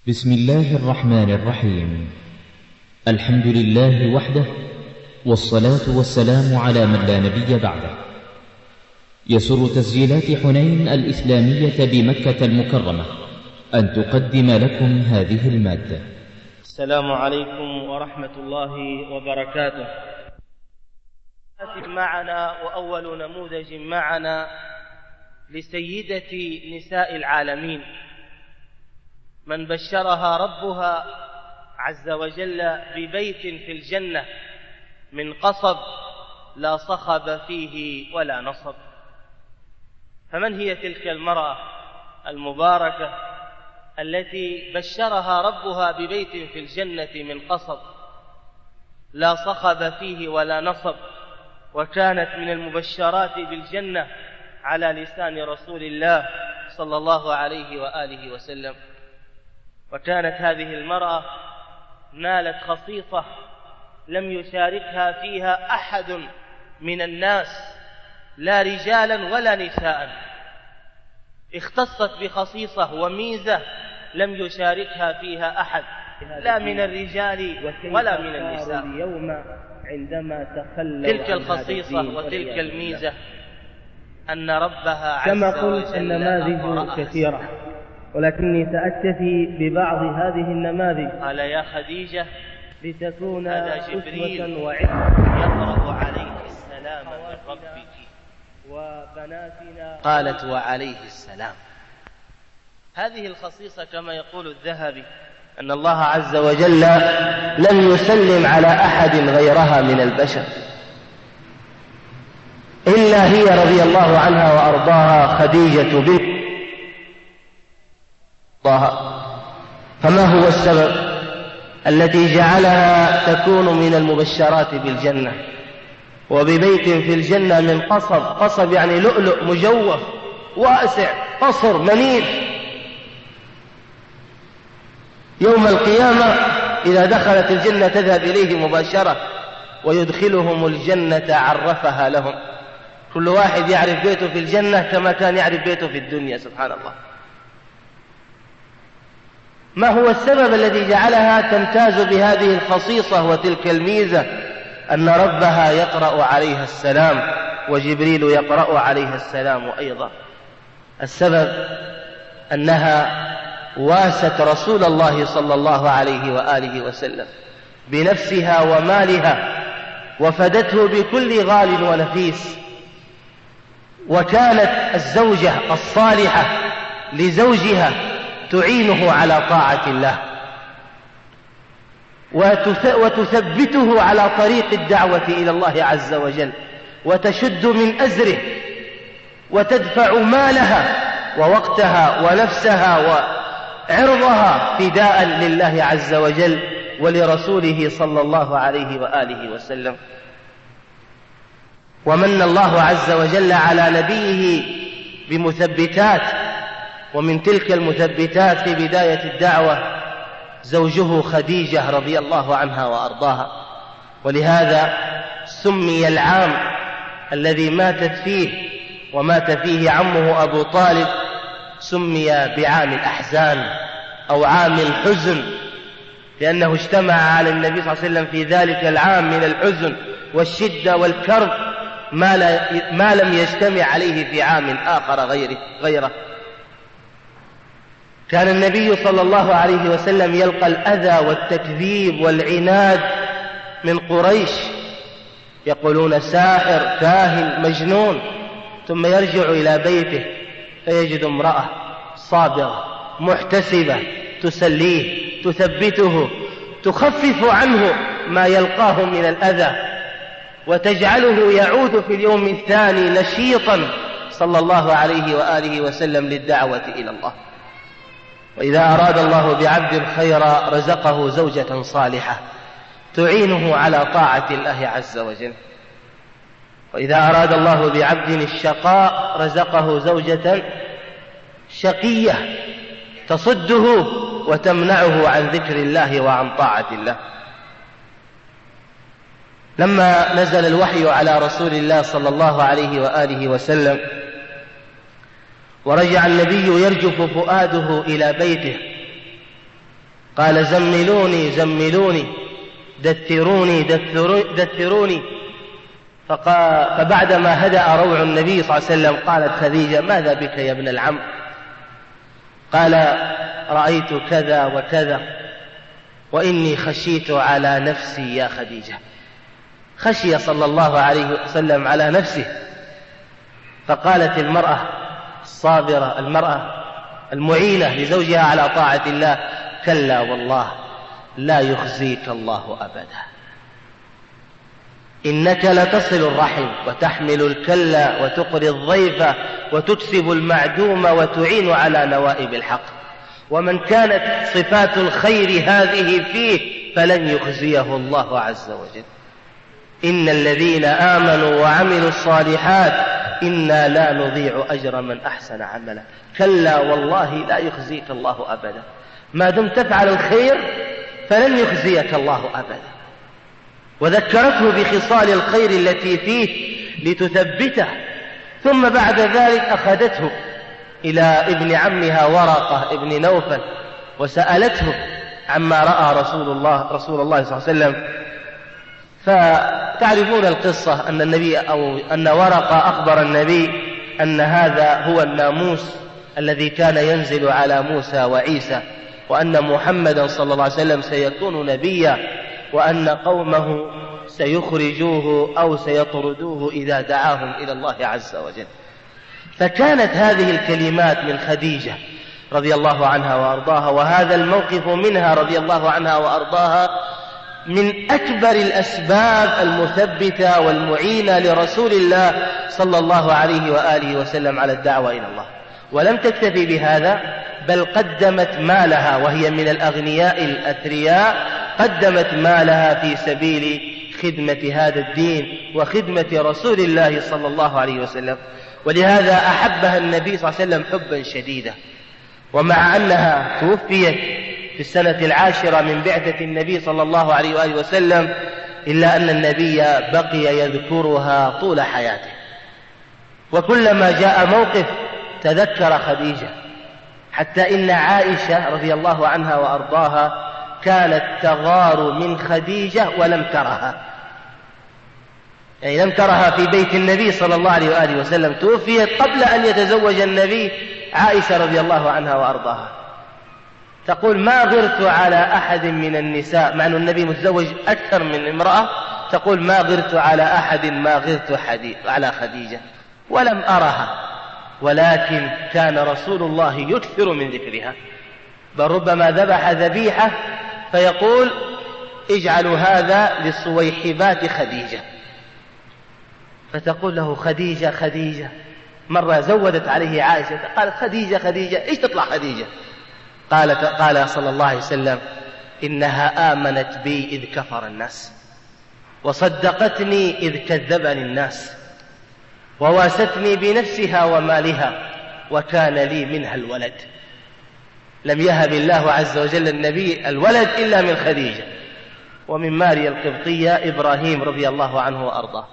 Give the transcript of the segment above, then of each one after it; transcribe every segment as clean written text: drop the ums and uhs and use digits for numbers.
بسم الله الرحمن الرحيم. الحمد لله وحده، والصلاة والسلام على من لا نبي بعده. يسر تسجيلات حنين الإسلامية بمكة المكرمة أن تقدم لكم هذه المادة. السلام عليكم ورحمة الله وبركاته. معنا وأول نموذج معنا لسيدة نساء العالمين، من بشرها ربها عز وجل ببيت في الجنة من قصب لا صخب فيه ولا نصب. فمن هي تلك المرأة المباركة التي بشرها ربها ببيت في الجنة من قصب لا صخب فيه ولا نصب، وكانت من المبشرات بالجنة على لسان رسول الله صلى الله عليه وآله وسلم؟ وكانت هذه المرأة نالت خصيصة لم يشاركها فيها أحد من الناس، لا رجالا ولا نساء. اختصت بخصيصة وميزة لم يشاركها فيها أحد، لا من الرجال ولا من النساء. تلك الخصيصة وتلك الميزة أن ربها عز وجل كما قلت النماذج كثيرة، ولكني سأكتفي ببعض هذه النماذج. قال يا خديجة لتكون هذا جبريل وعظة يقرأ عليه السلام من ربك، وبناتنا قالت وعليه السلام. هذه الخصيصة كما يقول الذهبي أن الله عز وجل لم يسلم على أحد غيرها من البشر إلا هي رضي الله عنها وأرضاها خديجة بنت الله. فما هو السبب الذي جعلها تكون من المبشرات بالجنة وببيت في الجنة من قصب؟ قصب يعني لؤلؤ مجوف واسع قصر منيف. يوم القيامة إذا دخلت الجنة تذهب إليه مباشرة ويدخلهم الجنة عرفها لهم. كل واحد يعرف بيته في الجنة كما كان يعرف بيته في الدنيا، سبحان الله. ما هو السبب الذي جعلها تمتاز بهذه الخصيصة وتلك الميزة؟ أن ربها يقرأ عليها السلام وجبريل يقرأ عليها السلام أيضا. السبب أنها واست رسول الله صلى الله عليه وآله وسلم بنفسها ومالها، وفدته بكل غال ونفيس، وكانت الزوجة الصالحة لزوجها تعينه على طاعة الله وتثبته على طريق الدعوة إلى الله عز وجل، وتشد من أزره وتدفع مالها ووقتها ونفسها وعرضها فداء لله عز وجل ولرسوله صلى الله عليه وآله وسلم. ومن الله عز وجل على نبيه بمثبتات، ومن تلك المثبتات في بداية الدعوة زوجه خديجة رضي الله عنها وأرضاها. ولهذا سمي العام الذي ماتت فيه ومات فيه عمه أبو طالب سمي بعام الأحزان أو عام الحزن، لأنه اجتمع على النبي صلى الله عليه وسلم في ذلك العام من الحزن والشدة والكرب ما لم يجتمع عليه في عام آخر غيره. كان النبي صلى الله عليه وسلم يلقى الأذى والتكذيب والعناد من قريش، يقولون ساحر كاهن مجنون، ثم يرجع إلى بيته فيجد امرأة صابرة محتسبة تسليه تثبته تخفف عنه ما يلقاه من الأذى، وتجعله يعود في اليوم الثاني نشيطا صلى الله عليه وآله وسلم للدعوة إلى الله. وإذا أراد الله بعبد خيرا رزقه زوجة صالحة تعينه على طاعة الله عز وجل، وإذا أراد الله بعبد الشقاء رزقه زوجة شقية تصده وتمنعه عن ذكر الله وعن طاعة الله. لما نزل الوحي على رسول الله صلى الله عليه وآله وسلم ورجع النبي يرجف فؤاده إلى بيته قال زملوني زملوني دثروني دثروني. فبعدما هدأ روع النبي صلى الله عليه وسلم قالت خديجة ماذا بك يا ابن العم؟ قال رأيت كذا وكذا وإني خشيت على نفسي يا خديجة. خشي صلى الله عليه وسلم على نفسه. فقالت المرأة الصابرة، المرأة المعينة لزوجها على طاعة الله: كلا والله لا يخزيك الله أبدا، إنك لتصل الرحم وتحمل الكلا وتقري الضيف وتكسب المعدوم وتعين على نوائب الحق، ومن كانت صفات الخير هذه فيه فلن يخزيه الله عز وجل. إن الذين آمنوا وعملوا الصالحات إنا لا نضيع أجر من أحسن عملا. كلا والله لا يخزيك الله أبدا، ما دمت تفعل الخير فلن يخزيك الله أبدا. وذكرته بخصال الخير التي فيه لتثبته. ثم بعد ذلك أخذته إلى ابن عمها ورقة ابن نوفل وسألته عما رأى رسول الله صلى الله عليه وسلم. فتعرفون القصة أن ورقة أخبر النبي أن هذا هو الناموس الذي كان ينزل على موسى وعيسى، وأن محمدا صلى الله عليه وسلم سيكون نبيا، وأن قومه سيخرجوه أو سيطردوه إذا دعاهم إلى الله عز وجل. فكانت هذه الكلمات من خديجة رضي الله عنها وأرضاها، وهذا الموقف منها رضي الله عنها وأرضاها من أكبر الأسباب المثبتة والمعينة لرسول الله صلى الله عليه وآله وسلم على الدعوة إلى الله. ولم تكتفي بهذا، بل قدمت مالها، وهي من الأغنياء الأثرياء، قدمت مالها في سبيل خدمة هذا الدين وخدمة رسول الله صلى الله عليه وسلم. ولهذا أحبها النبي صلى الله عليه وسلم حبا شديدا. ومع أنها توفيت في السنة 10 من بعثة النبي صلى الله عليه وآله وسلم، إلا أن النبي بقي يذكرها طول حياته، وكلما جاء موقف تذكر خديجة، حتى إن عائشة رضي الله عنها وأرضاها كانت تغار من خديجة ولم ترها، يعني لم ترها في بيت النبي صلى الله عليه وآله وسلم. توفيت قبل أن يتزوج النبي عائشة رضي الله عنها وأرضاها، تقول ما غرت على أحد من النساء، مع أن النبي متزوج أكثر من امرأة، تقول ما غرت على أحد ما غرت على خديجة ولم أرها، ولكن كان رسول الله يكثر من ذكرها، بل ربما ذبح ذبيحة فيقول اجعلوا هذا للصويحبات خديجة، فتقول له خديجة خديجة. مرة زودت عليه عائشة قالت خديجة خديجة، ايش تطلع خديجة؟ قال صلى الله عليه وسلم إنها آمنت بي إذ كفر الناس، وصدقتني إذ كذبني الناس، وواستني بنفسها ومالها، وكان لي منها الولد. لم يهب الله عز وجل النبي الولد إلا من خديجة، ومن ماريا القبطية إبراهيم رضي الله عنه وأرضاه.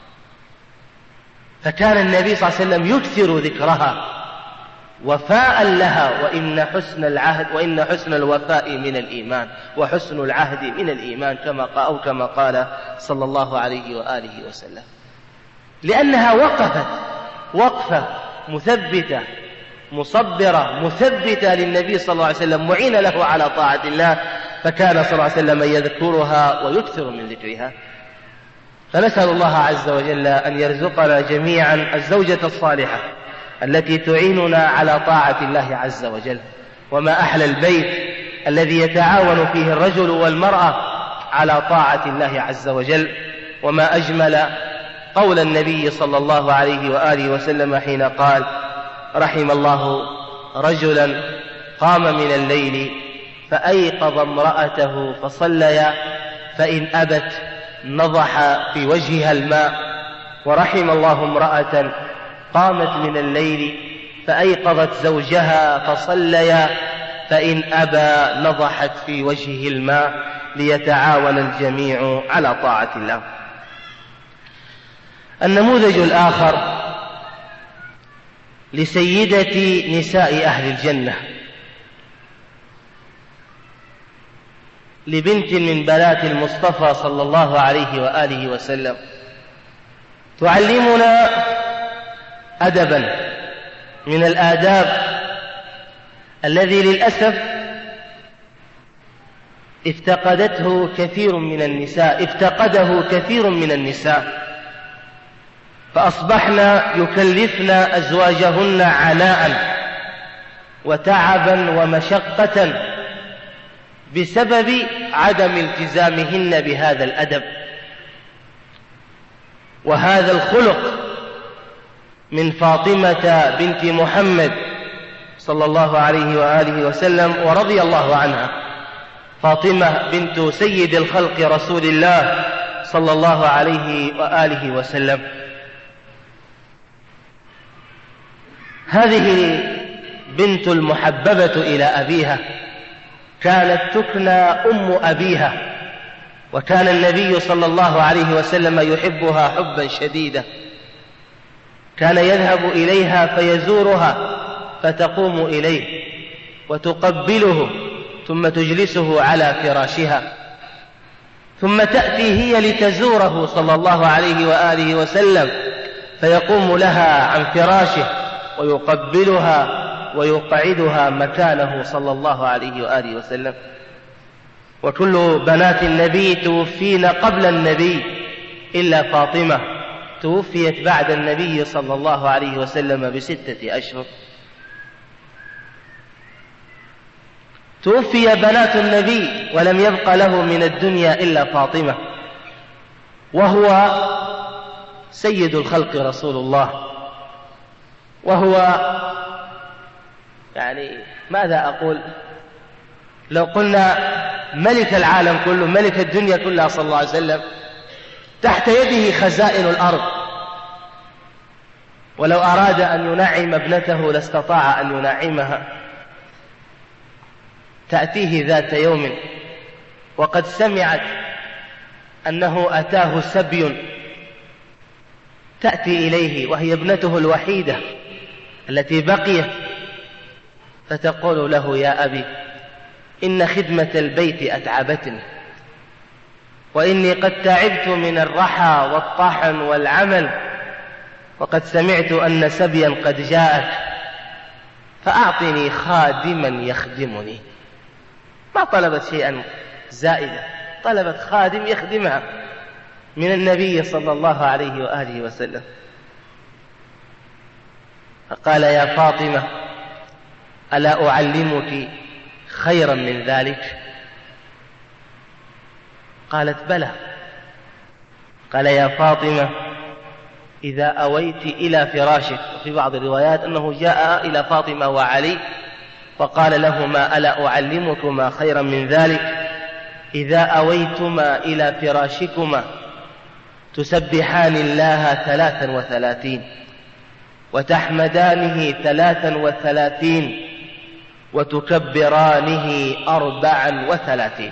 فكان النبي صلى الله عليه وسلم يكثر ذكرها وفاء لها، وإن حسن الوفاء من الإيمان، وحسن العهد من الإيمان، كما قال صلى الله عليه وآله وسلم، لأنها وقفت وقفة مثبتة مصبرة مثبتة للنبي صلى الله عليه وسلم، معين له على طاعة الله، فكان صلى الله عليه وسلم يذكرها ويكثر من ذكرها. فنسأل الله عز وجل أن يرزقنا جميعا الزوجة الصالحة التي تعيننا على طاعة الله عز وجل. وما أحلى البيت الذي يتعاون فيه الرجل والمرأة على طاعة الله عز وجل، وما أجمل قول النبي صلى الله عليه وآله وسلم حين قال رحم الله رجلا قام من الليل فأيقظ امرأته فصليا فإن أبت نضح في وجهها الماء، ورحم الله امرأة قامت من الليل فأيقظت زوجها فصليا فإن أبى نضحت في وجهه الماء، ليتعاون الجميع على طاعة الله. النموذج الآخر لسيدة نساء أهل الجنة، لبنت من بنات المصطفى صلى الله عليه وآله وسلم، تعلمنا أدبا من الآداب الذي للأسف افتقده كثير من النساء، فأصبحنا يكلفن أزواجهن عناء وتعبا ومشقة بسبب عدم التزامهن بهذا الأدب وهذا الخلق من فاطمة بنت محمد صلى الله عليه وآله وسلم ورضي الله عنها، فاطمة بنت سيد الخلق رسول الله صلى الله عليه وآله وسلم. هذه بنت المحببة إلى أبيها، كانت تكنى أم أبيها، وكان النبي صلى الله عليه وسلم يحبها حبا شديدا، كان يذهب إليها فيزورها فتقوم إليه وتقبله ثم تجلسه على فراشها، ثم تأتي هي لتزوره صلى الله عليه وآله وسلم فيقوم لها عن فراشه ويقبلها ويقعدها مكانه صلى الله عليه وآله وسلم. وكل بنات النبي توفين قبل النبي إلا فاطمة، توفيت بعد النبي صلى الله عليه وسلم ب6 أشهر. توفي بنات النبي ولم يبق له من الدنيا إلا فاطمة، وهو سيد الخلق رسول الله، وهو يعني ماذا أقول، لو قلنا ملك العالم كله، ملك الدنيا كلها صلى الله عليه وسلم، تحت يده خزائن الأرض، ولو أراد أن ينعم ابنته لاستطاع أن ينعمها. تأتيه ذات يوم وقد سمعت أنه أتاه سبي، تأتي إليه وهي ابنته الوحيدة التي بقيت، فتقول له: يا أبي، إن خدمة البيت أتعبتني، وإني قد تعبت من الرحى والطحن والعمل، وقد سمعت أن سبيا قد جاءك، فأعطني خادما يخدمني. ما طلبت شيئا زائدا، طلبت خادم يخدمها من النبي صلى الله عليه وآله وسلم. فقال: يا فاطمة، ألا أعلمك خيرا من ذلك؟ قالت: بلى. قال: يا فاطمة، إذا أويت إلى فراشك، وفي بعض الروايات أنه جاء إلى فاطمة وعلي فقال لهما: ألا أعلمكما خيرا من ذلك؟ إذا أويتما إلى فراشكما تسبحان الله 33 وتحمدانه 33 وتكبرانه 34.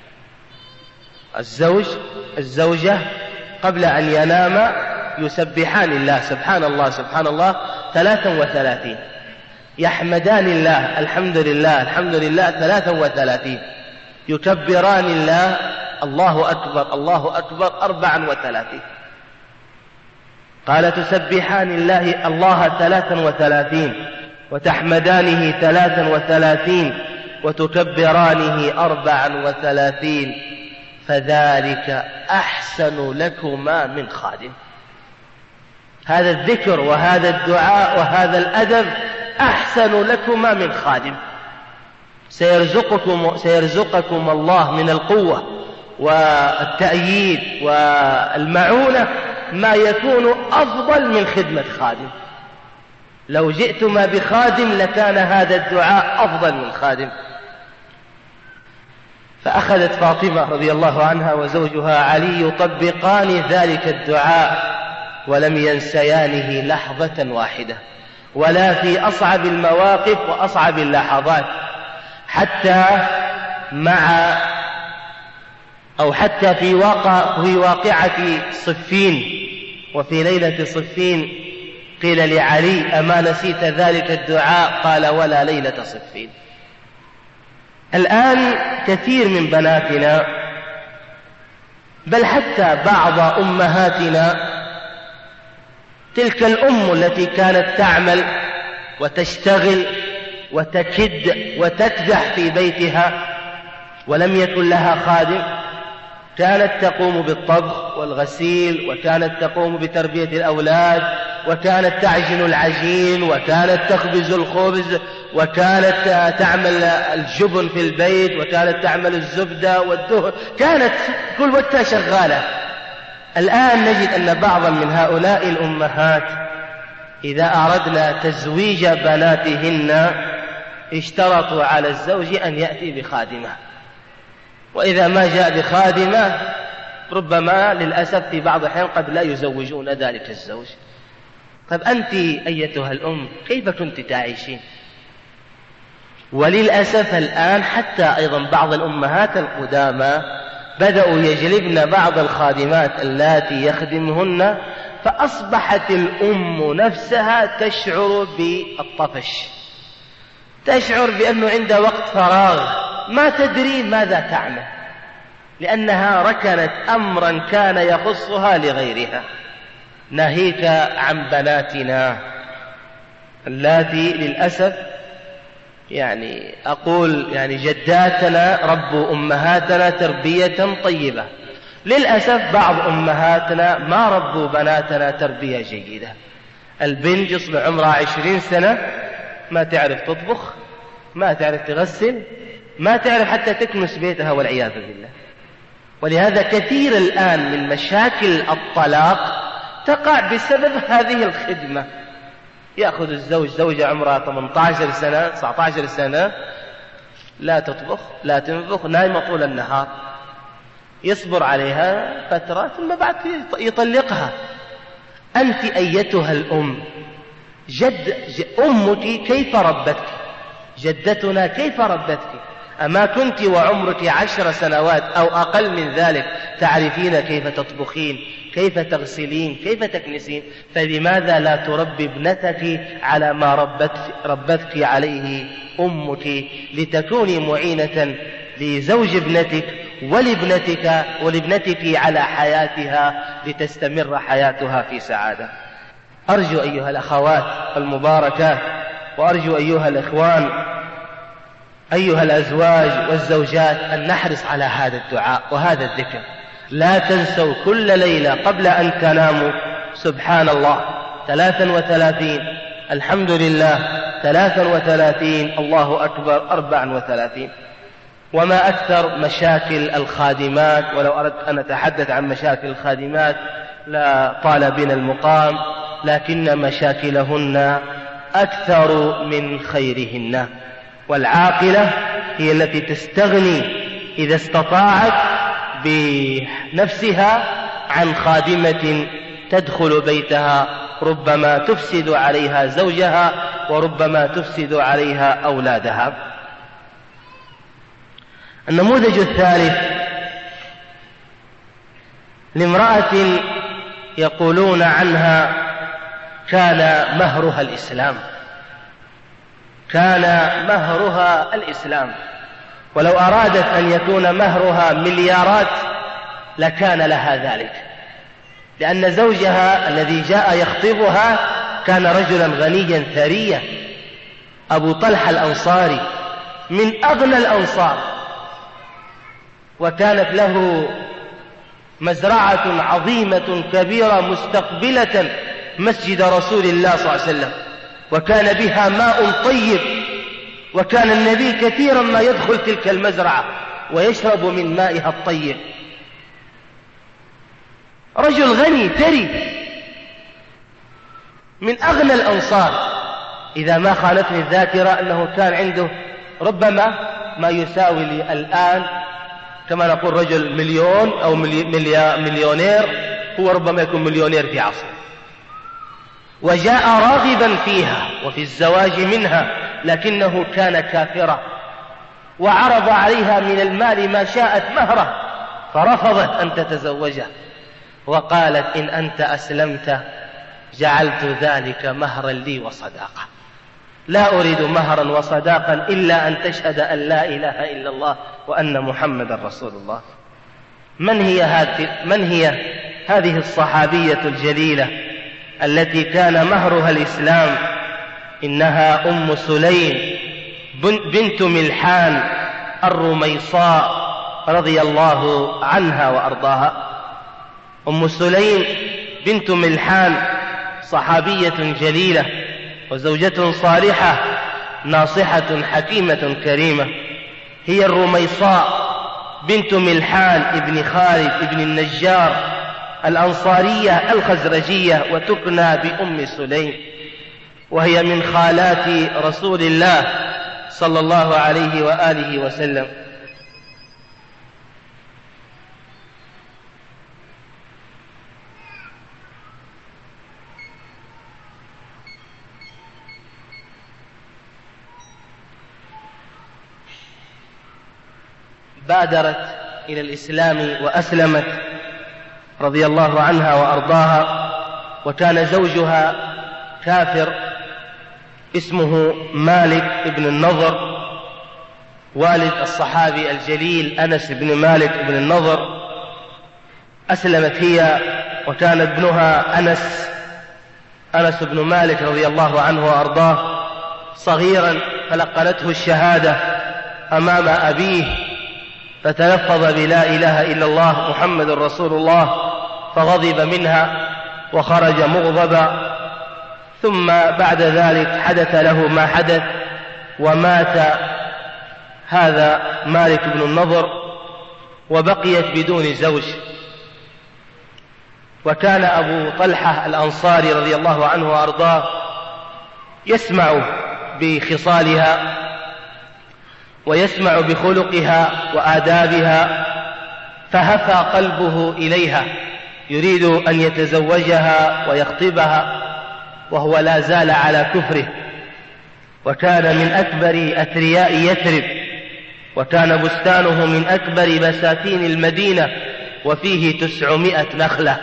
الزوجة قبل أن ينام يسبحان الله سبحان الله سبحان الله 33، يحمدان الله الحمد لله الحمد لله 33، يكبران الله الله أكبر الله أكبر 34. قال: تسبحان الله 33 وتحمدانه 33 وتكبرانه 34، فذلك أحسن لكما من خادم. هذا الذكر وهذا الدعاء وهذا الأدب أحسن لكما من خادم. سيرزقكم الله من القوة والتأييد والمعونة ما يكون أفضل من خدمة خادم. لو جئتما بخادم لكان هذا الدعاء أفضل من خادم. فأخذت فاطمة رضي الله عنها وزوجها علي يطبقان ذلك الدعاء ولم ينسيانه لحظة واحدة، ولا في أصعب المواقف وأصعب اللحظات، حتى في واقعة صفين. وفي ليلة صفين قيل لعلي: أما نسيت ذلك الدعاء؟ قال: ولا ليلة صفين. الآن كثير من بناتنا بل حتى بعض أمهاتنا، تلك الأم التي كانت تعمل وتشتغل وتكد وتكدح في بيتها ولم يكن لها خادم، كانت تقوم بالطبخ والغسيل، وكانت تقوم بتربية الأولاد، وكانت تعجن العجين، وكانت تخبز الخبز، وكانت تعمل الجبن في البيت، وكانت تعمل الزبدة والدهن، كانت كل وقتها شغالة. الآن نجد أن بعضا من هؤلاء الأمهات إذا أردنا تزويج بناتهن اشترطوا على الزوج أن يأتي بخادمة، وإذا ما جاء بخادمة ربما للأسف في بعض الأحيان قد لا يزوجون ذلك الزوج. طيب أنت أيتها الأم كيف كنت تعيشين؟ وللأسف الآن حتى أيضا بعض الأمهات القدامى بدأوا يجلبن بعض الخادمات اللاتي يخدمهن، فأصبحت الأم نفسها تشعر بالطفش، تشعر بأنه عندها وقت فراغ ما تدري ماذا تعمل، لأنها ركنت أمرا كان يخصها لغيرها. ناهيك عن بناتنا اللاتي للأسف أقول جداتنا ربوا أمهاتنا تربية طيبة، للأسف بعض أمهاتنا ما ربوا بناتنا تربية جيدة. البنت يصبح عمرها 20 سنة ما تعرف تطبخ، ما تعرف تغسل، ما تعرف حتى تكنس بيتها والعياذ بالله. ولهذا كثير الآن من مشاكل الطلاق تقع بسبب هذه الخدمة. يأخذ الزوج زوجة عمرها 18 سنة 19 سنة لا تطبخ لا تنفخ، نايمة طول النهار، يصبر عليها فترة ثم بعد يطلقها. أنت أيتها الأم أمك كيف ربتك؟ جدتنا كيف ربتك؟ أما كنت وعمرك 10 سنوات أو أقل من ذلك تعرفين كيف تطبخين، كيف تغسلين، كيف تكنسين؟ فلماذا لا تربي ابنتك على ما ربتك عليه أمك، لتكوني معينة لزوج ابنتك ولابنتك على حياتها لتستمر حياتها في سعادة. أرجو أيها الأخوات المباركات، وأرجو أيها الإخوان أيها الأزواج والزوجات أن نحرص على هذا الدعاء وهذا الذكر. لا تنسوا كل ليلة قبل أن تناموا سبحان الله 33، الحمد لله 33، الله أكبر 34. وما أكثر مشاكل الخادمات، ولو أردت أن أتحدث عن مشاكل الخادمات لا طال بنا المقام، لكن مشاكلهن أكثر من خيرهن. والعاقلة هي التي تستغني إذا استطاعت بنفسها عن خادمة تدخل بيتها ربما تفسد عليها زوجها وربما تفسد عليها أولادها. النموذج الثالث لامرأة يقولون عنها كان مهرها الإسلام، كان مهرها الإسلام، ولو أرادت أن يكون مهرها مليارات لكان لها ذلك، لأن زوجها الذي جاء يخطبها كان رجلا غنيا ثريا، أبو طلحة الأنصاري من أغنى الأنصار، وكانت له مزرعة عظيمة كبيرة مستقبلة مسجد رسول الله صلى الله عليه وسلم، وكان بها ماء طيب، وكان النبي كثيرا ما يدخل تلك المزرعة ويشرب من مائها الطيب. رجل غني ثري من أغنى الأنصار، إذا ما خانتني الذاكرة أنه كان عنده ربما ما يساوي الآن كما نقول رجل مليون أو مليونير، هو ربما يكون مليونير في عصر، وجاء راغبا فيها وفي الزواج منها، لكنه كان كافرا، وعرض عليها من المال ما شاءت مهره، فرفضت أن تتزوجه، وقالت إن أنت أسلمت جعلت ذلك مهرا لي وصداقة. لا أريد مهرا وصداقا إلا أن تشهد أن لا إله إلا الله وأن محمد رسول الله. من هي هذه الصحابية الجليلة التي كان مهرها الإسلام؟ إنها أم سليم بنت ملحان الرميصاء رضي الله عنها وأرضاها. أم سليم بنت ملحان صحابية جليلة وزوجة صالحة ناصحة حكيمة كريمة. هي الرميصاء بنت ملحان ابن خالد ابن النجار الأنصارية الخزرجية، وتكنى بأم سليم، وهي من خالات رسول الله صلى الله عليه وآله وسلم. بادرت إلى الإسلام وأسلمت رضي الله عنها وأرضاها، وكان زوجها كافر اسمه مالك بن النضر والد الصحابي الجليل أنس بن مالك بن النضر. أسلمت هي وكان ابنها أنس بن مالك رضي الله عنه وأرضاه صغيرا، فلقنته الشهادة أمام أبيه فتلفظ بلا إله إلا الله محمد رسول الله، فغضب منها وخرج مغضبا. ثم بعد ذلك حدث له ما حدث، ومات هذا مالك بن النضر وبقيت بدون زوج. وكان أبو طلحة الأنصاري رضي الله عنه وأرضاه يسمع بخصالها ويسمع بخلقها وآدابها، فهفى قلبه إليها يريد أن يتزوجها ويخطبها، وهو لا زال على كفره. وكان من أكبر أثرياء يثرب، وكان بستانه من أكبر بساتين المدينة، وفيه 900 نخلة.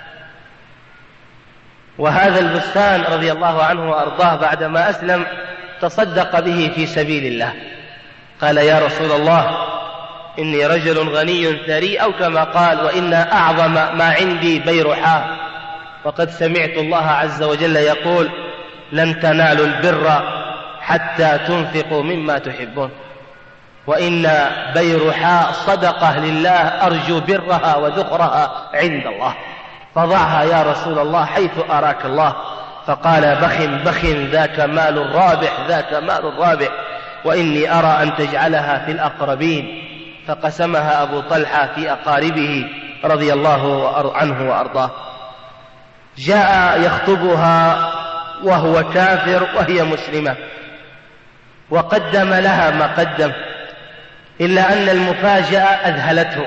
وهذا البستان رضي الله عنه وأرضاه بعدما أسلم تصدق به في سبيل الله. قال: يا رسول الله، إني رجل غني ثري، أو كما قال: وإن أعظم ما عندي بيرحاء، وقد سمعت الله عز وجل يقول: لن تنالوا البر حتى تنفقوا مما تحبون، وإن بيرحاء صدقة لله أرجو برها وذخرها عند الله، فضعها يا رسول الله حيث أراك الله. فقال: بخ ذاك مال رابح، ذاك مال رابح، وإني أرى أن تجعلها في الأقربين. فقسمها أبو طلحة في أقاربه رضي الله عنه وأرضاه. جاء يخطبها وهو كافر وهي مسلمة، وقدم لها ما قدم، إلا أن المفاجأة أذهلته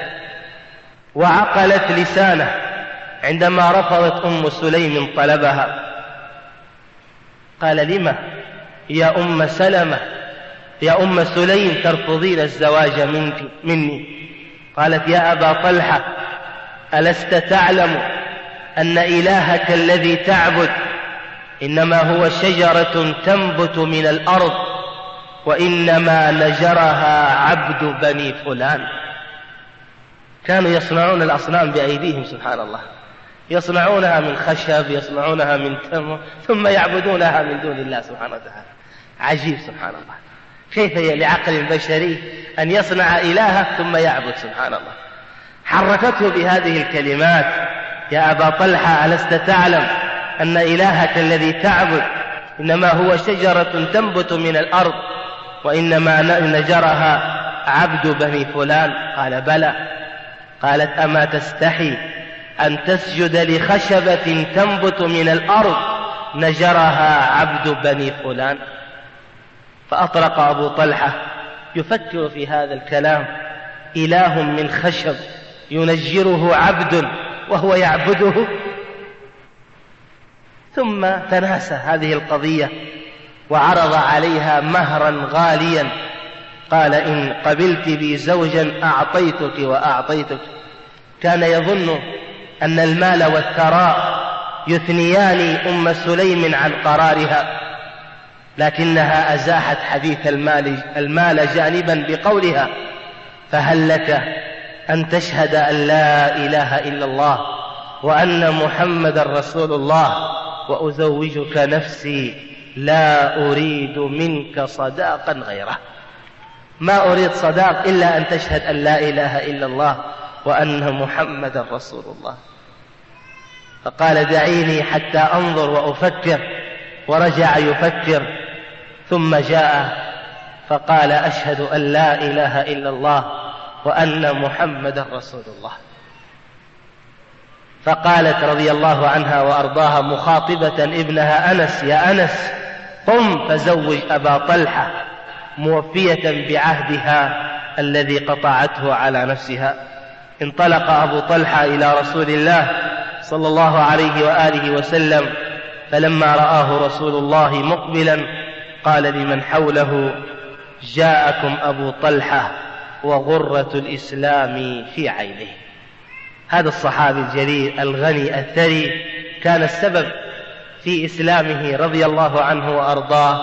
وعقلت لسانه عندما رفضت أم سليم طلبها. قال: لما يا أم سلمة، يا أم سليم ترفضين الزواج مني؟ قالت: يا أبا طلحة، ألست تعلم أن إلهك الذي تعبد إنما هو شجرة تنبت من الأرض، وإنما نجرها عبد بني فلان؟ كانوا يصنعون الأصنام بأيديهم، سبحان الله، يصنعونها من خشب، يصنعونها من تمر، ثم يعبدونها من دون الله سبحانه وتعالى. عجيب سبحان الله، كيف لعقل بشري أن يصنع إلها ثم يعبد؟ سبحان الله. حركته بهذه الكلمات: يا أبا طلحة، ألست تعلم أن إلهك الذي تعبد إنما هو شجرة تنبت من الأرض، وإنما نجرها عبد بني فلان؟ قال: بلى. قالت: أما تستحي أن تسجد لخشبة تنبت من الأرض نجرها عبد بني فلان؟ فأطرق أبو طلحة يفكر في هذا الكلام: إله من خشب ينجره عبد وهو يعبده؟ ثم تناسى هذه القضية وعرض عليها مهرا غاليا. قال: إن قبلت بي زوجا أعطيتك وأعطيتك. كان يظن أن المال والثراء يثنيان أم سليم عن قرارها، لكنها أزاحت حديث المال جانبا بقولها: فهل لك أن تشهد أن لا إله إلا الله وأن محمد رسول الله وأزوجك نفسي لا أريد منك صداقا غيره. ما أريد صداق إلا أن تشهد أن لا إله إلا الله وأن محمد رسول الله. فقال: دعيني حتى أنظر وأفكر. ورجع يفكر، ثم جاء فقال: أشهد أن لا إله إلا الله وأن محمد رسول الله. فقالت رضي الله عنها وأرضاها مخاطبة ابنها أنس: يا أنس، قم فزوج أبا طلحة، موفية بعهدها الذي قطعته على نفسها. انطلق أبو طلحة إلى رسول الله صلى الله عليه وآله وسلم، فلما رآه رسول الله مقبلا قال لمن حوله: جاءكم أبو طلحة وغرة الإسلام في عينه. هذا الصحابي الجليل الغني الثري كان السبب في إسلامه رضي الله عنه وأرضاه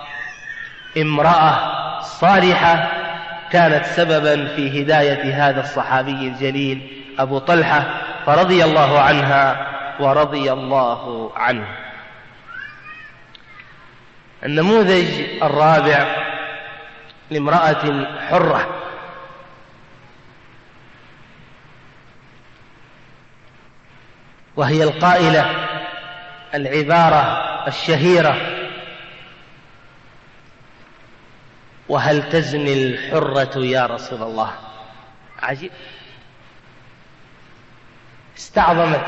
امرأة صالحة كانت سببا في هداية هذا الصحابي الجليل أبو طلحة، فرضي الله عنها ورضي الله عنه. النموذج الرابع لامرأة حرة، وهي القائلة العبارة الشهيرة: وهل تزني الحرة يا رسول الله؟ عجيب، استعظمت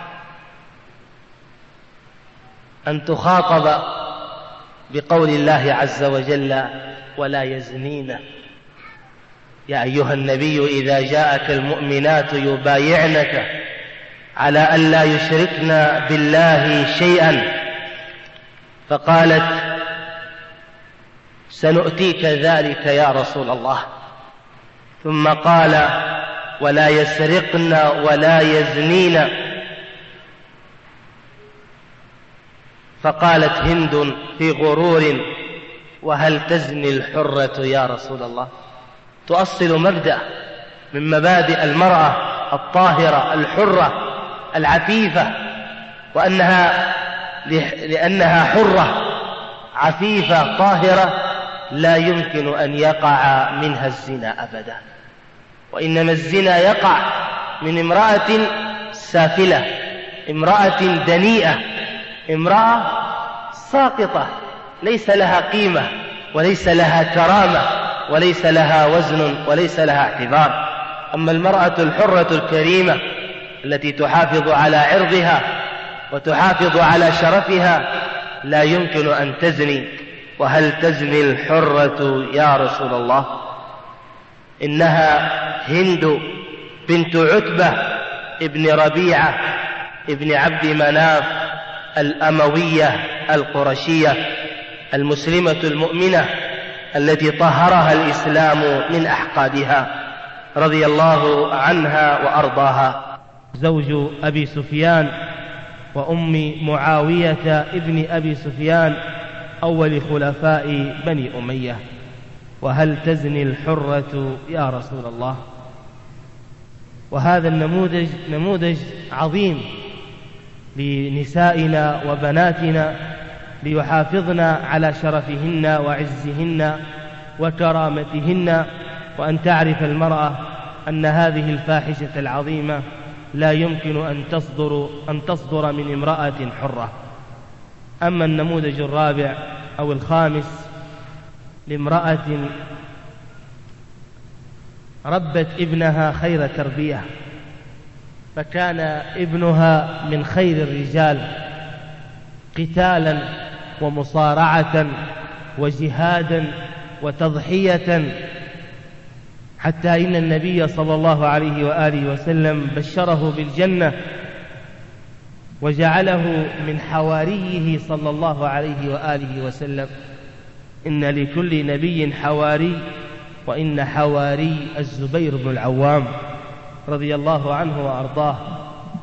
أن تخاطب بقول الله عز وجل: ولا يزنين. يا أيها النبي إذا جاءك المؤمنات يبايعنك على أن لا يشركن بالله شيئا، فقالت: سنؤتيك ذلك يا رسول الله. ثم قال: ولا يسرقن ولا يزنين. فقالت هند في غرور: وهل تزني الحرة يا رسول الله؟ تؤصل مبدأ من مبادئ المرأة الطاهرة الحرة العفيفة، لأنها حرة عفيفة طاهرة لا يمكن أن يقع منها الزنا أبدا، وإنما الزنا يقع من امرأة سافلة، امرأة دنيئة، امرأة ساقطة ليس لها قيمة وليس لها كرامة وليس لها وزن وليس لها اعتبار. أما المرأة الحرة الكريمة التي تحافظ على عرضها وتحافظ على شرفها لا يمكن أن تزني. وهل تزني الحرة يا رسول الله؟ إنها هند بنت عتبة ابن ربيعة ابن عبد مناف الأموية القرشية المسلمة المؤمنة التي طهرها الإسلام من أحقادها، رضي الله عنها وأرضاها. زوج أبي سفيان وأم معاوية ابن أبي سفيان أول خلفاء بني أمية. وهل تزني الحرة يا رسول الله؟ وهذا النموذج نموذج عظيم لنسائنا وبناتنا ليحافظن على شرفهن وعزهن وكرامتهن، وأن تعرف المرأة أن هذه الفاحشة العظيمة لا يمكن أن تصدر من امرأة حرة. أما النموذج الرابع أو الخامس لامرأة ربت ابنها خير تربية، فكان ابنها من خير الرجال قتالا ومصارعة وجهادا وتضحية، حتى إن النبي صلى الله عليه وآله وسلم بشره بالجنة وجعله من حواريه صلى الله عليه وآله وسلم. إن لكل نبي حواري، وإن حواري الزبير بن العوام رضي الله عنه وأرضاه.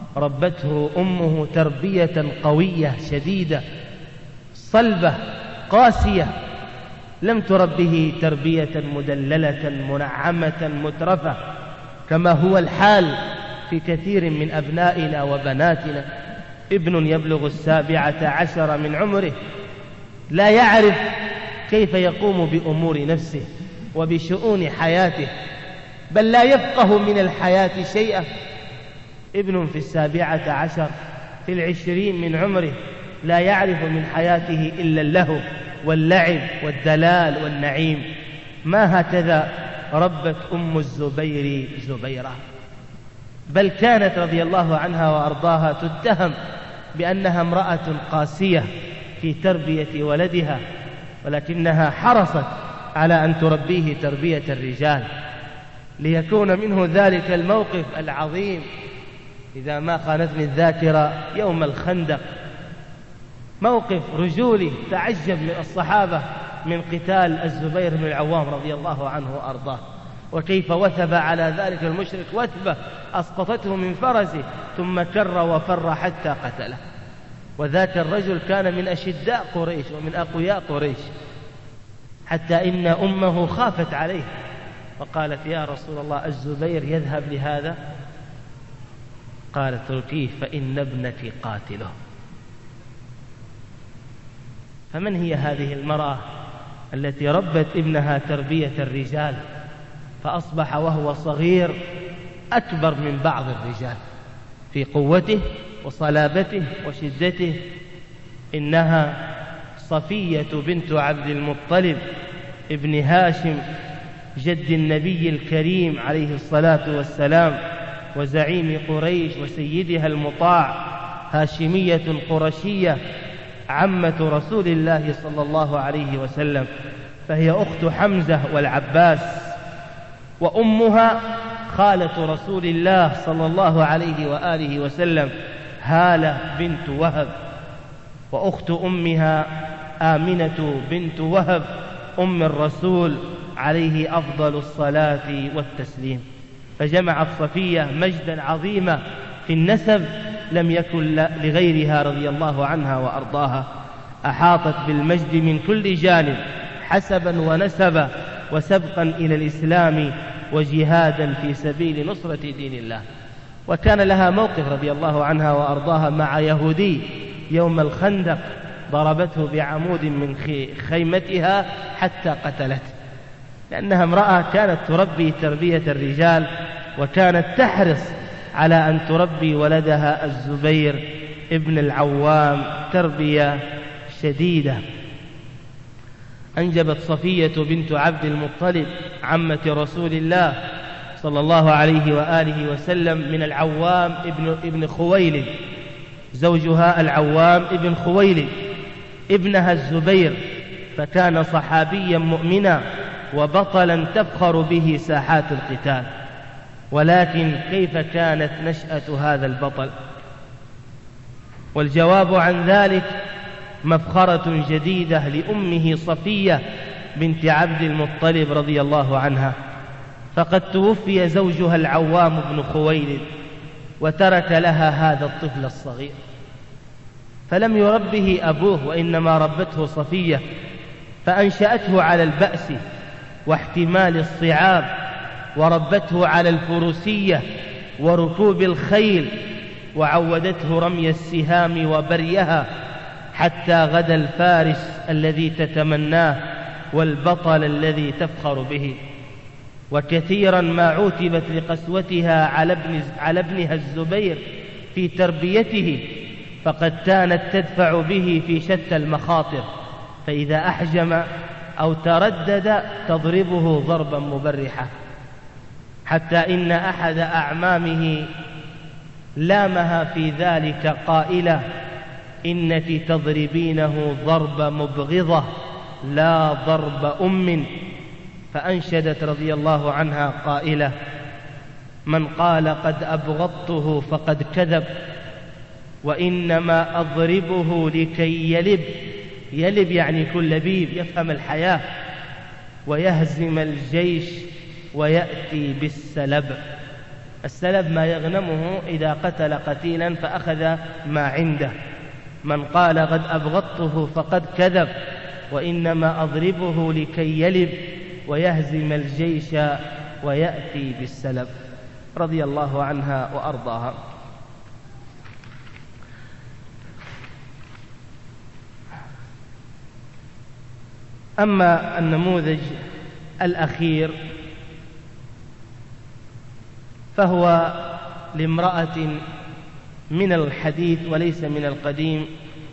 ربته أمه تربية قوية شديدة صلبة قاسية، لم تربه تربية مدللة منعمة مترفة كما هو الحال في كثير من أبنائنا وبناتنا. ابن يبلغ 17 من عمره لا يعرف كيف يقوم بأمور نفسه وبشؤون حياته، بل لا يفقه من الحياة شيئا. ابن في 17 في 20 من عمره لا يعرف من حياته إلا اللهو واللعب والدلال والنعيم. ما هكذا ربت أم الزبير زبيرة، بل كانت رضي الله عنها وأرضاها تتهم بأنها امرأة قاسية في تربية ولدها، ولكنها حرصت على أن تربيه تربية الرجال ليكون منه ذلك الموقف العظيم إذا ما خانتني الذاكرة يوم الخندق، موقف رجولي تعجب من الصحابة من قتال الزبير بن العوام رضي الله عنه وأرضاه، وكيف وثب على ذلك المشرك وثبة أسقطته من فرسه ثم كر وفر حتى قتله. وذاك الرجل كان من أشداء قريش ومن أقوياء قريش، حتى إن أمه خافت عليه وقالت يا رسول الله الزبير يذهب لهذا؟ قالت اتركيه فإن ابنك قاتله. فمن هي هذه المرأة التي ربت ابنها تربية الرجال فأصبح وهو صغير أكبر من بعض الرجال في قوته وصلابته وشدته؟ إنها صفية بنت عبد المطلب ابن هاشم جد النبي الكريم عليه الصلاة والسلام وزعيم قريش وسيدها المطاع، هاشمية قرشية عمة رسول الله صلى الله عليه وسلم، فهي أخت حمزة والعباس، وأمها خالة رسول الله صلى الله عليه وآله وسلم هالة بنت وهب، وأخت أمها آمنة بنت وهب أم الرسول عليه أفضل الصلاة والتسليم. فجمعت صفية مجدا عظيما في النسب لم يكن لغيرها رضي الله عنها وأرضاها، أحاطت بالمجد من كل جانب حسبا ونسبا وسبقا إلى الإسلام وجهادا في سبيل نصرة دين الله. وكان لها موقف رضي الله عنها وأرضاها مع يهودي يوم الخندق، ضربته بعمود من خيمتها حتى قتلته، لأنها امرأة كانت تربي تربية الرجال، وكانت تحرص على أن تربي ولدها الزبير ابن العوام تربية شديدة. أنجبت صفية بنت عبد المطلب عمة رسول الله صلى الله عليه وآله وسلم من العوام ابن خويلد، زوجها العوام ابن خويلد ابنها الزبير، فكان صحابيا مؤمنا وبطلا تفخر به ساحات القتال. ولكن كيف كانت نشأة هذا البطل؟ والجواب عن ذلك مفخرة جديدة لأمه صفية بنت عبد المطلب رضي الله عنها، فقد توفي زوجها العوام بن خويلد وترك لها هذا الطفل الصغير، فلم يربه أبوه وإنما ربته صفية، فأنشأته على البأس واحتمال الصعاب، وربته على الفروسية وركوب الخيل، وعودته رمي السهام وبريها، حتى غدا الفارس الذي تتمناه والبطل الذي تفخر به. وكثيرا ما عوتبت لقسوتها على ابنها الزبير في تربيته، فقد كانت تدفع به في شتى المخاطر، فإذا أحجم أو تردد تضربه ضربا مبرحا، حتى إن أحد أعمامه لامها في ذلك قائلا إنك تضربينه ضرب مبغضة لا ضرب أم. فأنشدت رضي الله عنها قائلة من قال قد أبغضته فقد كذب، وإنما أضربه لكي يلب يعني كل لبيب يفهم الحياة، ويهزم الجيش ويأتي بالسلب. السلب ما يغنمه إذا قتل قتيلا فأخذ ما عنده. من قال قد أبغضته فقد كذب، وإنما أضربه لكي يلب ويهزم الجيش ويأتي بالسلب، رضي الله عنها وأرضاها. أما النموذج الأخير فهو لامرأة من الحديث وليس من القديم،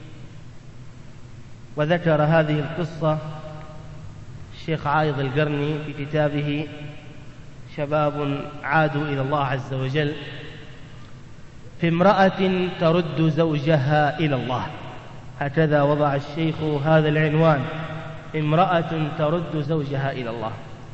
وذكر هذه القصة الشيخ عايض القرني في كتابه شباب عادوا إلى الله عز وجل، في امرأة ترد زوجها إلى الله، هكذا وضع الشيخ هذا العنوان: امرأة ترد زوجها إلى الله.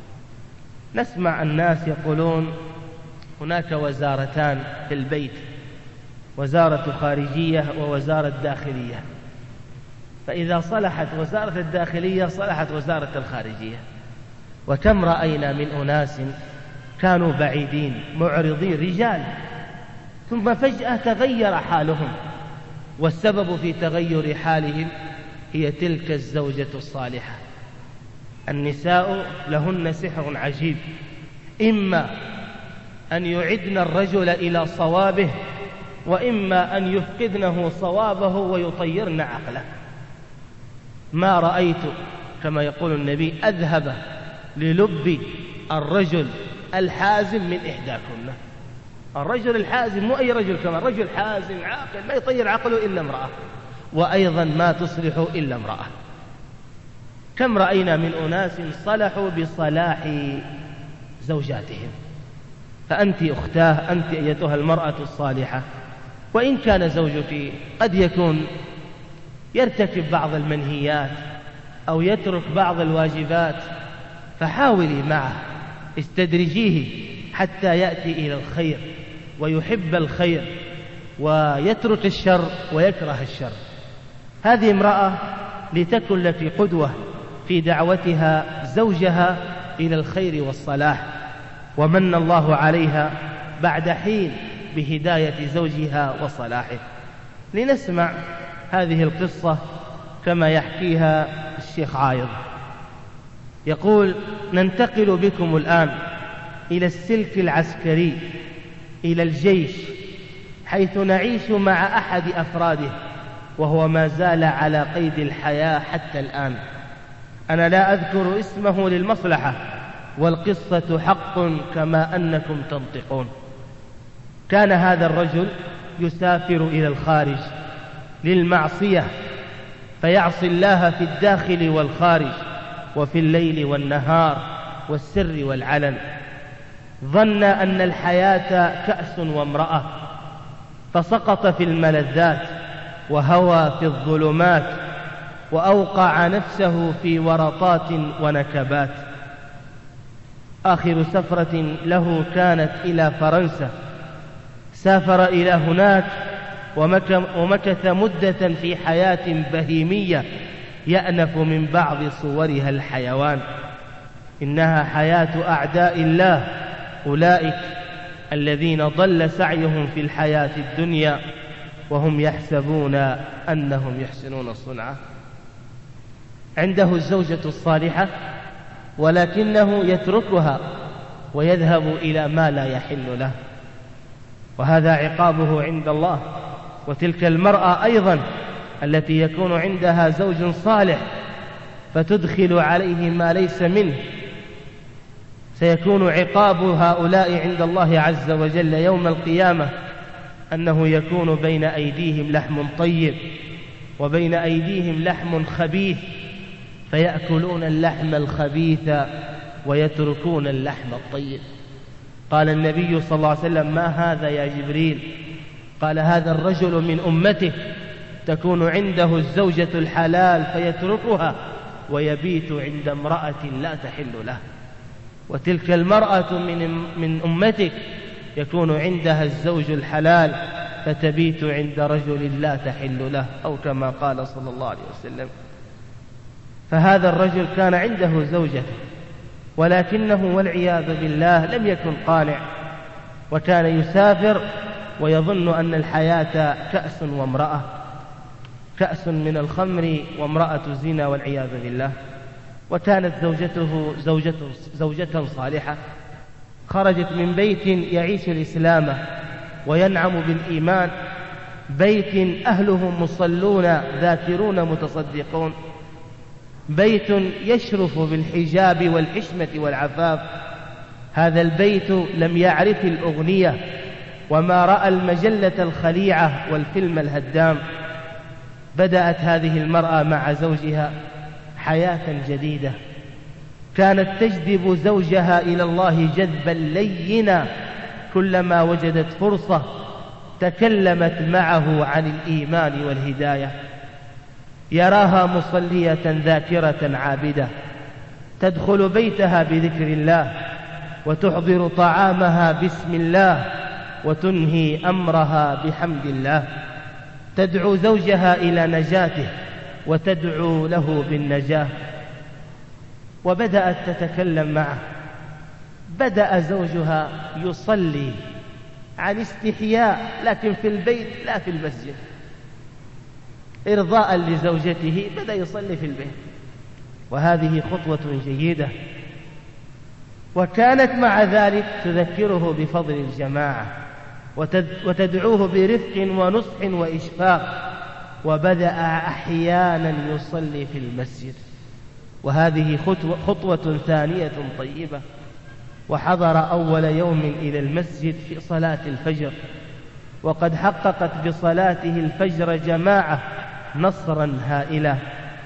نسمع الناس يقولون هناك وزارتان في البيت، وزارة خارجية ووزارة داخلية، فإذا صلحت وزارة الداخلية صلحت وزارة الخارجية. وكم رأينا من أناس كانوا بعيدين معرضين رجال ثم فجأة تغير حالهم، والسبب في تغير حالهم هي تلك الزوجة الصالحة. النساء لهن سحر عجيب، إما أن يعدن الرجل إلى صوابه، وإما أن يفقدنه صوابه ويطيرن عقله. ما رأيت كما يقول النبي أذهب للب الرجل الحازم من إحداكن. الرجل الحازم مو أي رجل، كمان رجل حازم عاقل ما يطير عقله إلا امرأة، وأيضا ما تصلح إلا امرأة. كم رأينا من أناس صلحوا بصلاح زوجاتهم. فأنت أختاه، أنت أيتها المرأة الصالحة، وإن كان زوجك قد يكون يرتكب بعض المنهيات أو يترك بعض الواجبات، فحاولي معه، استدرجيه حتى يأتي إلى الخير ويحب الخير ويترك الشر ويكره الشر. هذه امرأة لتكن لك قدوة في دعوتها زوجها إلى الخير والصلاح، ومن الله عليها بعد حين بهداية زوجها وصلاحه. لنسمع هذه القصة كما يحكيها الشيخ عايض. يقول: ننتقل بكم الآن إلى السلك العسكري، إلى الجيش، حيث نعيش مع أحد أفراده، وهو ما زال على قيد الحياة حتى الآن. أنا لا أذكر اسمه للمصلحة، والقصة حق كما أنكم تنطقون. كان هذا الرجل يسافر إلى الخارج للمعصية، فيعصي الله في الداخل والخارج، وفي الليل والنهار، والسر والعلن. ظن أن الحياة كأس وامرأة، فسقط في الملذات وهوى في الظلمات، وأوقع نفسه في ورطات ونكبات. آخر سفرة له كانت إلى فرنسا، سافر إلى هناك ومكث مدة في حياة بهيمية يأنف من بعض صورها الحيوان. إنها حياة أعداء الله، أولئك الذين ضل سعيهم في الحياة الدنيا وهم يحسبون أنهم يحسنون صنعا. عنده الزوجة الصالحة، ولكنه يتركها ويذهب إلى ما لا يحل له، وهذا عقابه عند الله. وتلك المرأة أيضا التي يكون عندها زوج صالح فتدخل عليه ما ليس منه، سيكون عقاب هؤلاء عند الله عز وجل يوم القيامة أنه يكون بين أيديهم لحم طيب وبين أيديهم لحم خبيث، فيأكلون اللحم الخبيث ويتركون اللحم الطيب. قال النبي صلى الله عليه وسلم: ما هذا يا جبريل؟ قال: هذا الرجل من أمته تكون عنده الزوجة الحلال فيتركها ويبيت عند امرأة لا تحل له، وتلك المرأة من أمتك يكون عندها الزوج الحلال فتبيت عند رجل لا تحل له، أو كما قال صلى الله عليه وسلم. فهذا الرجل كان عنده زوجة، ولكنه والعياذ بالله لم يكن قانع، وكان يسافر ويظن أن الحياة كأس وامرأة. كأس من الخمر وامرأة زنا والعياذ بالله. وكانت زوجة صالحة خرجت من بيت يعيش الإسلام وينعم بالإيمان، بيت أهله مصلون ذاكرون متصدقون، بيت يشرف بالحجاب والحشمة والعفاف. هذا البيت لم يعرف الأغنية وما رأى المجلة الخليعة والفيلم الهدام. بدأت هذه المرأة مع زوجها حياة جديدة، كانت تجذب زوجها إلى الله جذبا لينا، كلما وجدت فرصة تكلمت معه عن الإيمان والهداية. يراها مصلية ذاكرة عابدة، تدخل بيتها بذكر الله وتحضر طعامها باسم الله وتنهي أمرها بحمد الله، تدعو زوجها إلى نجاته وتدعو له بالنجاة. وبدأت تتكلم معه. بدأ زوجها يصلي عن استحياء، لكن في البيت لا في المسجد، إرضاء لزوجته بدأ يصلي في البيت، وهذه خطوة جيدة. وكانت مع ذلك تذكره بفضل الجماعة وتدعوه برفق ونصح وإشفاق، وبدأ أحيانا يصلي في المسجد، وهذه خطوة ثانية طيبة. وحضر أول يوم إلى المسجد في صلاة الفجر، وقد حققت بصلاته الفجر جماعة نصرا هائلا،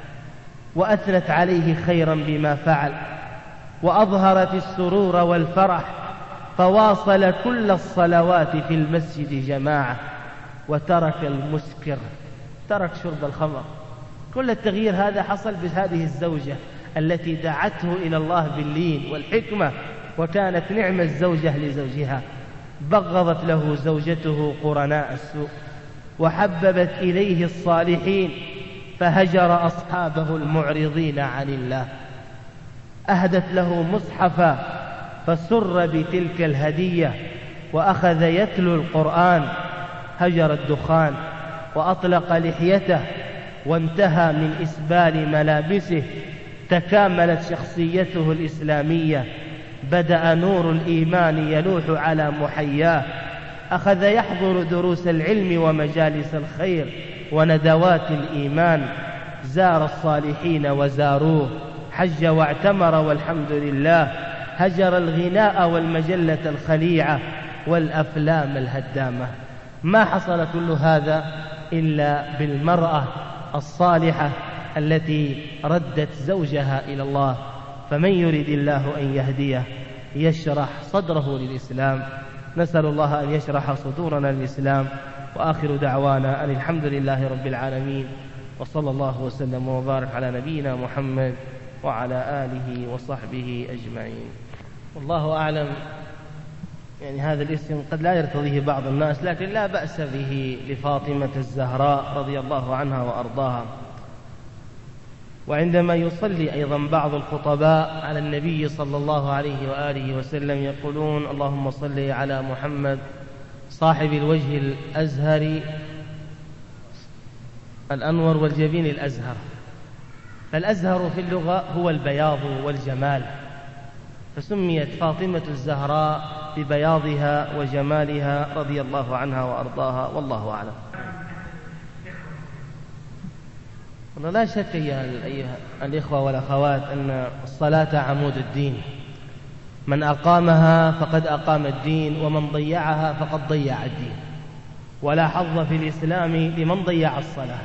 وأثنت عليه خيرا بما فعل، وأظهرت السرور والفرح، فواصل كل الصلوات في المسجد جماعة، وترك المسكر، ترك شرب الخمر. كل التغيير هذا حصل بهذه الزوجة التي دعته إلى الله باللين والحكمة، وكانت نعم الزوجة لزوجها. بغضت له زوجته قرناء السوء، وحببت إليه الصالحين، فهجر أصحابه المعرضين عن الله. أهدت له مصحفا فسر بتلك الهدية، وأخذ يتلو القرآن. هجر الدخان وأطلق لحيته، وانتهى من إسبال ملابسه. تكاملت شخصيته الإسلامية، بدأ نور الإيمان يلوح على محياه. أخذ يحضر دروس العلم ومجالس الخير وندوات الإيمان، زار الصالحين وزاروه، حج واعتمر والحمد لله. هجر الغناء والمجلة الخليعة والأفلام الهدامة. ما حصل كل هذا إلا بالمرأة الصالحة التي ردت زوجها إلى الله. فمن يريد الله أن يهديه يشرح صدره للإسلام. نسأل الله أن يشرح صدورنا للإسلام. وآخر دعوانا أن الحمد لله رب العالمين، وصلى الله وسلم وبارك على نبينا محمد وعلى آله وصحبه أجمعين. والله أعلم. يعني هذا الاسم قد لا يرتضيه بعض الناس، لكن لا بأس به لفاطمة الزهراء رضي الله عنها وأرضاها. وعندما يصلي أيضا بعض الخطباء على النبي صلى الله عليه وآله وسلم يقولون: اللهم صل على محمد صاحب الوجه الأزهر الأنور والجبين الأزهر. فالأزهر في اللغة هو البياض والجمال، فسميت فاطمة الزهراء ببياضها وجمالها رضي الله عنها وأرضاها، والله أعلم. لا شك أيها الإخوة والأخوات أن الصلاة عمود الدين، من أقامها فقد أقام الدين، ومن ضيعها فقد ضيع الدين. ولا حظ في الإسلام لمن ضيع الصلاة.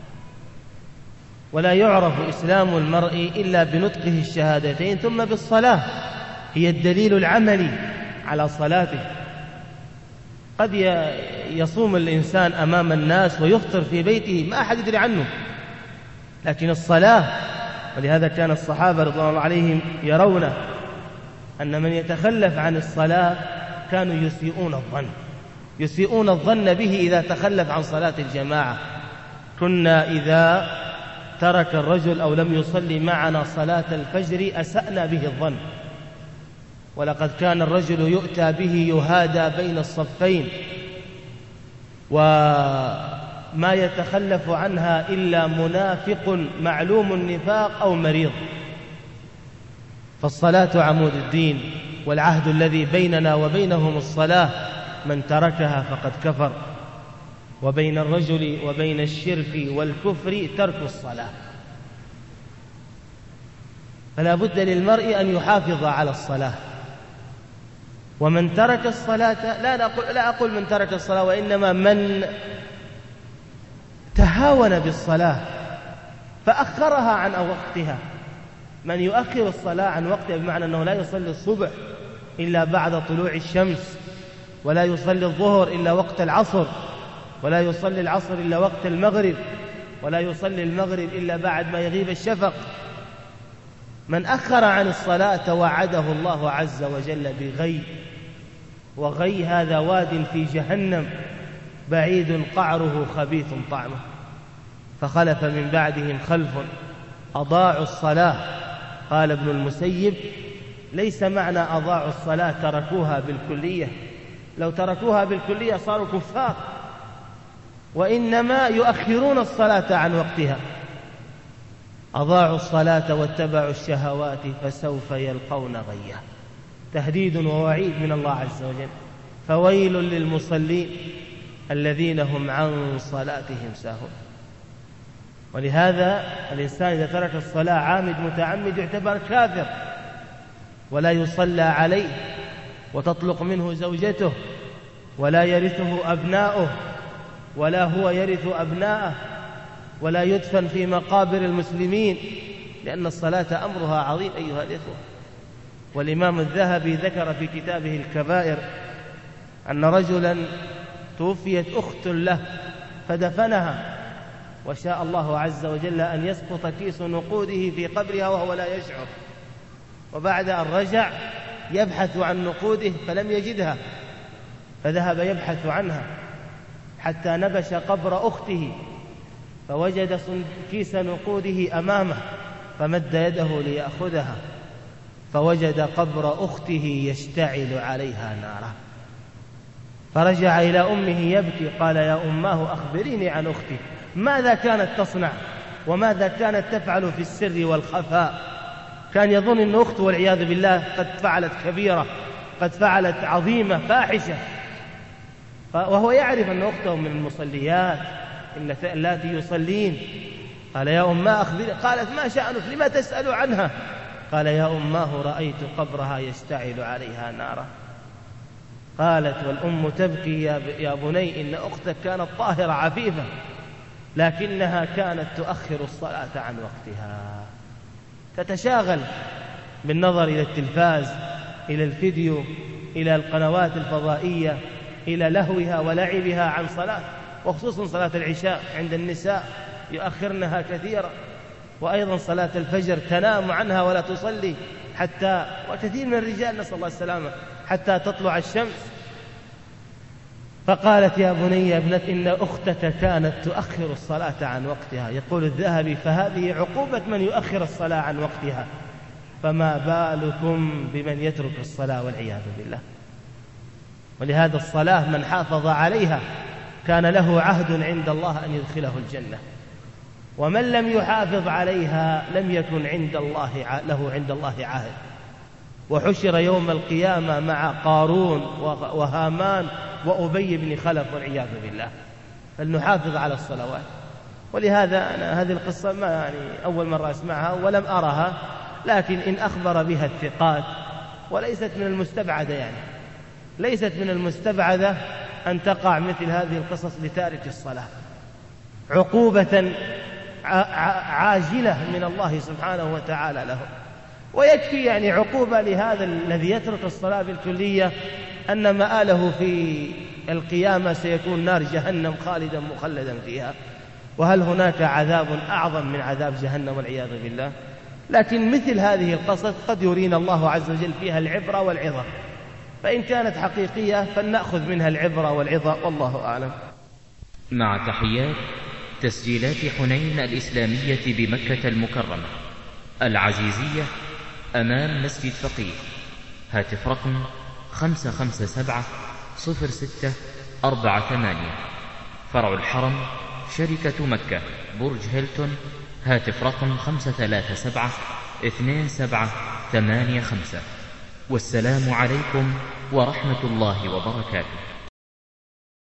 ولا يعرف إسلام المرء إلا بنطقه الشهادتين ثم بالصلاة، هي الدليل العملي على صلاته. قد يصوم الإنسان أمام الناس ويفطر في بيته ما أحد يدري عنه، لكن الصلاة، ولهذا كان الصحابة رضوان الله عليهم يرون أن من يتخلف عن الصلاة كانوا يسيئون الظن به إذا تخلف عن صلاة الجماعة. كنا إذا ترك الرجل أو لم يصلي معنا صلاة الفجر أسأنا به الظن. ولقد كان الرجل يؤتى به يهادى بين الصفين، ما يتخلف عنها إلا منافق معلوم النفاق أو مريض. فالصلاة عمود الدين، والعهد الذي بيننا وبينهم الصلاة، من تركها فقد كفر. وبين الرجل وبين الشرك والكفر ترك الصلاة. فلا بد للمرء أن يحافظ على الصلاة. ومن ترك الصلاة، لا أقول من ترك الصلاة، وإنما من تهاون بالصلاة فأخرها عن وقتها. من يؤخر الصلاة عن وقتها بمعنى أنه لا يصلي الصبح إلا بعد طلوع الشمس، ولا يصلي الظهر إلا وقت العصر، ولا يصلي العصر إلا وقت المغرب، ولا يصلي المغرب إلا بعد ما يغيب الشفق. من أخر عن الصلاة توعده الله عز وجل بغي، وغي هذا واد في جهنم بعيد قعره خبيث طعمه. فخلف من بعدهم خلف أضاعوا الصلاة. قال ابن المسيب: ليس معنى أضاعوا الصلاة تركوها بالكلية، لو تركوها بالكلية صاروا كفار، وإنما يؤخرون الصلاة عن وقتها. أضاعوا الصلاة واتبعوا الشهوات فسوف يلقون غيا. تهديد ووعيد من الله عز وجل. فويل للمصلين الذين هم عن صلاتهم ساهون. ولهذا الإنسان إذا ترك الصلاة عامد متعمد يعتبر كافر، ولا يصلى عليه، وتطلق منه زوجته، ولا يرثه أبناؤه، ولا هو يرث أبناءه، ولا يدفن في مقابر المسلمين، لأن الصلاة أمرها عظيم أيها الإخوة. والإمام الذهبي ذكر في كتابه الكبائر أن رجلا توفيت أخت له فدفنها، وشاء الله عز وجل أن يسقط كيس نقوده في قبرها وهو لا يشعر، وبعد أن رجع يبحث عن نقوده فلم يجدها، فذهب يبحث عنها حتى نبش قبر أخته فوجد كيس نقوده أمامه، فمد يده ليأخذها فوجد قبر أخته يشتعل عليها نارا، فرجع إلى أمه يبكي. قال: يا أماه أخبريني عن أختي، ماذا كانت تصنع وماذا كانت تفعل في السر والخفاء؟ كان يظن أن أخته والعياذ بالله قد فعلت كبيرة، قد فعلت عظيمة فاحشة، وهو يعرف أن أخته من المصليات اللاتي يصلين. قال: يا أماه أخبريني. قالت: ما شأنك؟ لما تسأل عنها؟ قال: يا أماه رأيت قبرها يشتعل عليها نارا. قالت والأم تبكي: يا بني إن أختك كانت طاهرة عفيفة، لكنها كانت تؤخر الصلاة عن وقتها، تتشاغل بالنظر إلى التلفاز، إلى الفيديو، إلى القنوات الفضائية، إلى لهوها ولعبها عن صلاة، وخصوصا صلاة العشاء عند النساء يؤخرنها كثيرا، وأيضا صلاة الفجر تنام عنها ولا تصلي حتى، وكثير من الرجال نسأل الله السلامة، حتى تطلع الشمس. فقالت: يا بني يا ابنة إن أختك كانت تؤخر الصلاة عن وقتها. يقول الذهبي: فهذه عقوبة من يؤخر الصلاة عن وقتها، فما بالكم بمن يترك الصلاة والعياذ بالله. ولهذا الصلاة من حافظ عليها كان له عهد عند الله أن يدخله الجنة، ومن لم يحافظ عليها لم يكن له عند الله عهد. وحشر يوم القيامة مع قارون وهامان وأبي بن خلف والعياذ بالله. فلنحافظ على الصلوات. ولهذا أنا هذه القصة ما أول مرة أسمعها ولم أرها، لكن إن أخبر بها الثقات، وليست من المستبعدة، ليست من المستبعدة أن تقع مثل هذه القصص لتارك الصلاة، عقوبة عاجلة من الله سبحانه وتعالى له. ويكفي عقوبة لهذا الذي يترك الصلاة بالكلية أن مآله في القيامة سيكون نار جهنم خالدا مخلدا فيها. وهل هناك عذاب أعظم من عذاب جهنم والعياذ بالله؟ لكن مثل هذه القصص قد يرينا الله عز وجل فيها العبرة والعظة، فإن كانت حقيقية فلنأخذ منها العبرة والعظة، والله أعلم. مع تحيات تسجيلات حنين الإسلامية بمكة المكرمة العزيزية أمام مسجد فقيه. هاتف رقم 557-0648، فرع الحرم، شركة مكة، برج هيلتون، هاتف رقم 537-2785. والسلام عليكم ورحمة الله وبركاته.